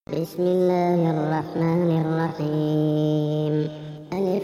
بسم الله الرحمن الرحيم. ألف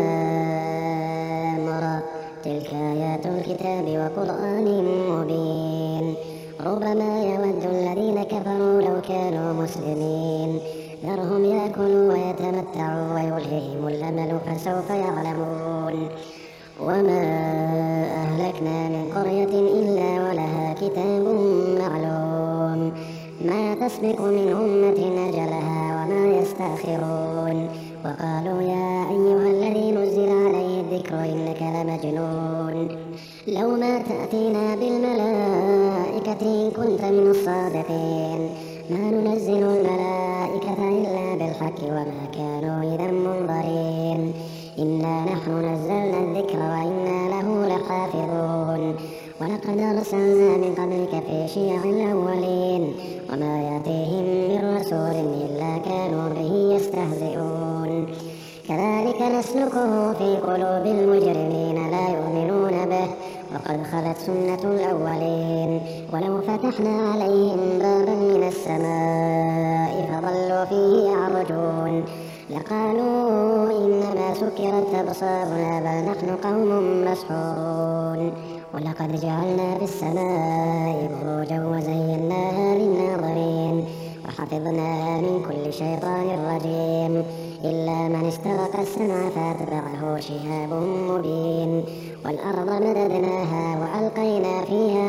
لام را، تلك آيات الكتاب وقرآن مبين. ربما يود الذين كفروا لو كانوا مسلمين، ذرهم يأكلوا ويتمتعوا ويلههم الأمل فسوف يعلمون. وما أهلكنا من قرية إلا ولها كتاب معلوم، ما تسبق من أمة أجلها وما يستأخرون. وقالوا يا أيها الذي نزل عليه الذكر إنك لمجنون، لو ما تأتينا بالملائكة إن كنت من الصادقين. ما ننزل الملائكة إلا بالحق وما كانوا إذا منظرين. إنا نحن نزلنا الذكر وإنا له لحافظون. ولقد أرسلنا من قبلك في شيع الأولين، وما يأتيهم من رسول إلا كانوا به يستهزئون. كذلك نسلكه في قلوب المجرمين لا يؤمنون به، وقد خلت سنة الأولين. ولو فتحنا عليهم بابا من السماء فظلوا فيه يعرجون لقالوا إنما سكرت أبصارنا بل نحن قوم مسحورون. ولقد جعلنا في السماء بروجا وزيناها للناظرين وحفظناها من كل شيطان رجيم إلا من استرق السمع فأتبعه شهاب مبين. والأرض مددناها وألقينا فيها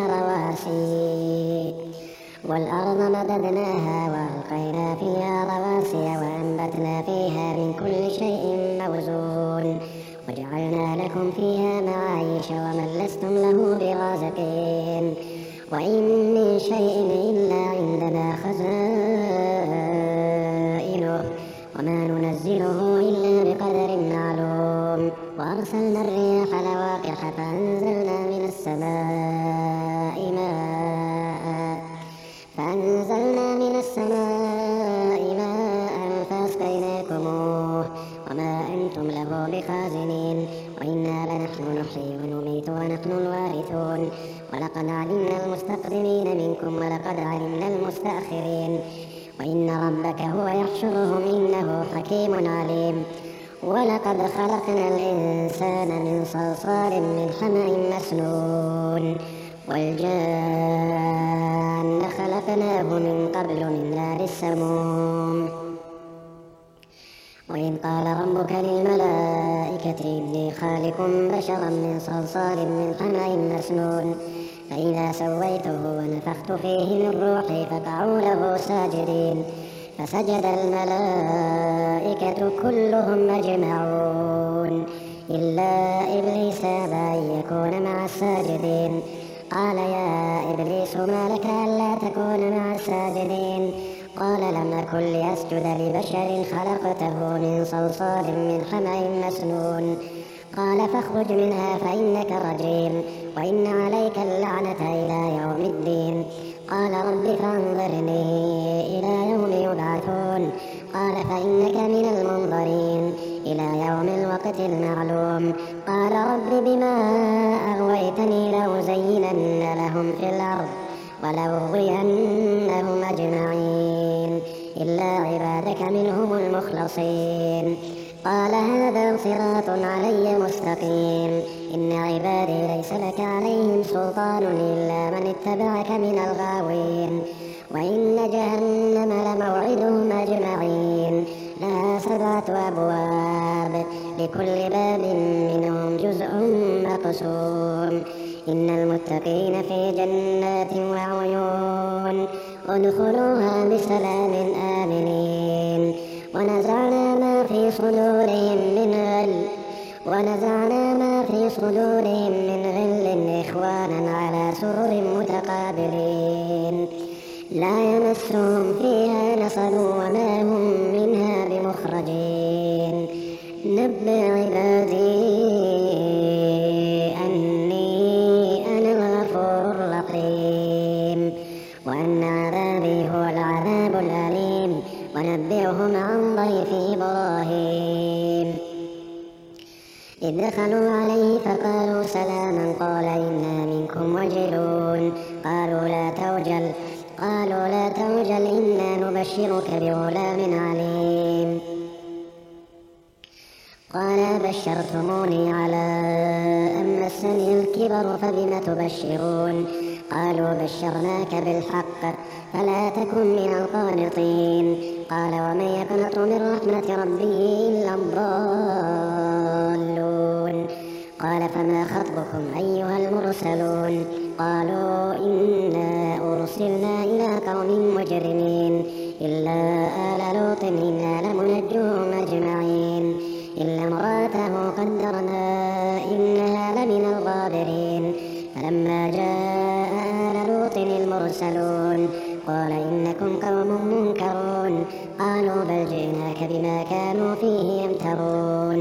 رواسي وأنبتنا فيها من كل شيء موزون. وجعلنا لكم فيها معايش ومن لستم له برازقين. وإن من شيء إلا عندنا خزائنه وما ننزله إلا بقدر معلوم. وأرسلنا الرياح لواقح فأنزلنا من السماء ماء فأسقيناكموه وما أنتم له بخازنين. وإنا لنحن نحيي ونميت ونحن الوارثون. ولقد علمنا المستقدمين منكم ولقد علمنا المستأخرين. وإن ربك هو يحشرهم إنه حكيم عليم. ولقد خلقنا الإنسان من صلصال من حمأ مسنون. والجان خلقناه من قبل من نار السموم. وإذ قال ربك للملائكة إني خالق بشرا من صلصال من حمأ مسنون، فإذا سويته ونفخت فيه من روحي فقعوا له ساجدين. فسجد الملائكة كلهم أجمعون إلا إبليس أبى أن يكون مع الساجدين. قال يا إبليس ما لك ألا تكون مع الساجدين؟ قال لم أكن لأسجد لبشر خلقته من صلصال من حمأ مسنون. قال فاخرج منها فإنك رجيم وإن عليك اللعنة إلى يوم الدين. قال رب فانظرني إلى يوم يبعثون. قال فإنك من المنظرين إلى يوم الوقت المعلوم. قال رب بما أغويتني لأزينن لهم في الأرض ولأغوينهم أجمعين إلا عبادك منهم المخلصين. قال هذا صراط علي مستقيم. إن عبادي ليس لك عليهم سلطان إلا من اتبعك من الغاوين. وإن جهنم لموعدهم أجمعين لها 7 أبواب لكل باب منهم جزء مقسوم. إن المتقين في جنات وعيون ادخلوها بسلام آمنين. ونزعنا ما في صدورهم من غل إخوانا على سرر متقابلين لا يمسهم فيها نصب وما هم منها بمخرجين. نبئ عبادي أني أنا الغفور الرحيم وأن عذابي هو العذاب الأليم. ونبئهم عن ضيف إبراهيم إذ دخلوا عليه فقالوا سلاما قال إنا منكم وجلون. قالوا لا توجل قالوا لا توجل إنا نبشرك بغلام عليم. قال بشرتموني على أن مسني الكبر فبم تبشرون؟ قالوا بشرناك بالحق فلا تكن من القانطين. قال ومن يقنط من رحمة ربه إلا الضالون. قال فما خطبكم أيها المرسلون؟ قالوا إنا أرسلنا إلى قوم مجرمين إلا آل لوط إنا لمنجوهم أجمعين إلا امرأته قدرنا إنها لمن الغابرين. فلما جاء آل لوط المرسلون قال إنكم قوم منكرون. قالوا بل جئناك بما كانوا فيه يمترون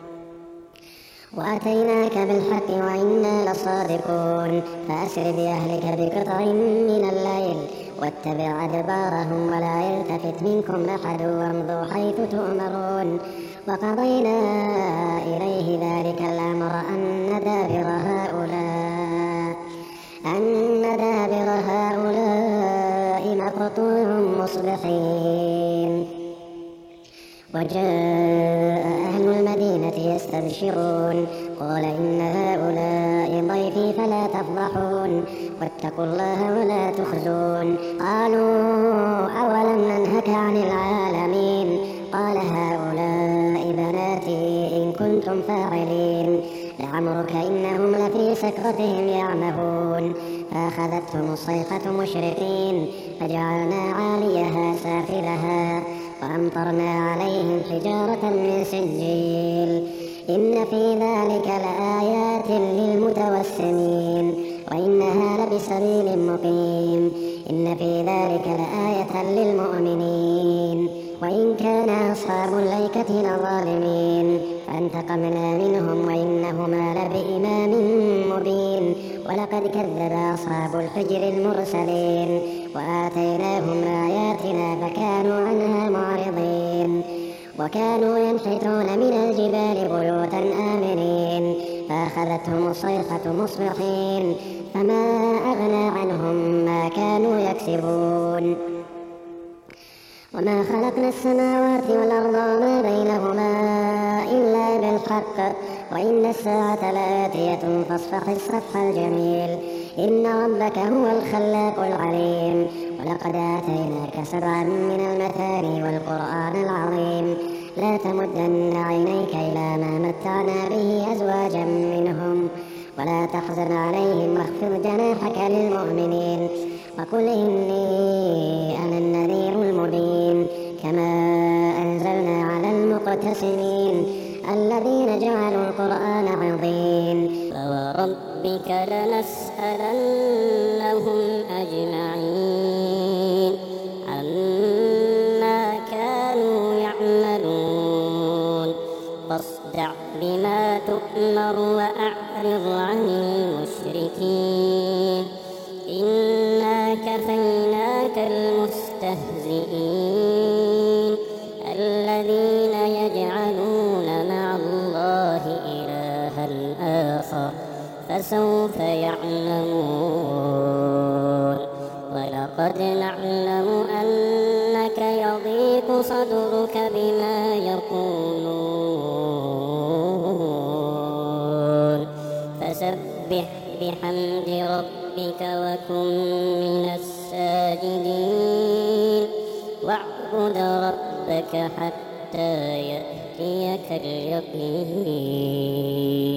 وأتيناك بالحق وإنا لصادقون. فأسر بأهلك بقطع من الليل واتبع أدبارهم ولا يلتفت منكم أحد وامضوا حيث تؤمرون. وقضينا إليه ذلك الأمر أن دابر هؤلاء مقطوع مصبحين. وجاء أهل المدينة يستبشرون قال إن هؤلاء ضيفي فلا تفضحون واتقوا الله ولا تخزون. قالوا أولم ننهك عن العالمين؟ قال هؤلاء بناتي إن كنتم فاعلين. لعمرك إنهم لفي سكرتهم يعمهون. فأخذتهم الصيحة مشرقين فجعلنا عاليها سافلها وأمطرنا عليهم حجارة من سجيل. إن في ذلك لآيات للمتوسمين وإنها لبسبيل مقيم. إن في ذلك لآية للمؤمنين وإن كان أصحاب الأيكة لظالمين. فانتقمنا منهم وإنهما لبإمام مبين. ولقد كذب أصحاب الحجر المرسلين وآتيناهم آياتنا فكانوا عنها معرضين. وكانوا ينحتون من الجبال بيوتا آمنين فأخذتهم الصيحة مصبحين فما أغنى عنهم ما كانوا يكسبون. وما خلقنا السماوات والأرض وما بينهما إلا بالحق وإن الساعة لآتية فاصفح الصفح الجميل. إن ربك هو الخلاق العليم. ولقد آتيناك 7 من المثاني والقرآن العظيم. لا تمدن عينيك إلى ما متعنا به أزواجا منهم ولا تحزن عليهم واخفض جناحك للمؤمنين. وقل إني أنا النذير المبين. كما أنزلنا على المقتسمين الذين جعلوا القرآن عظيم. فوربك لنسألنهم أجمعين عما كانوا يعملون. فاصدع بما تؤمر وأعرض عن المشركين. إنا كفيناك المستهزئين الذين يجعلون مع الله إلها آخر فسوف يعلمون. ولقد نعلم أنك يضيق صدرك بما يقولون فسبح بحمد ربك وكن من الساجدين. واعبد ربك حتى يأتيك اليقين.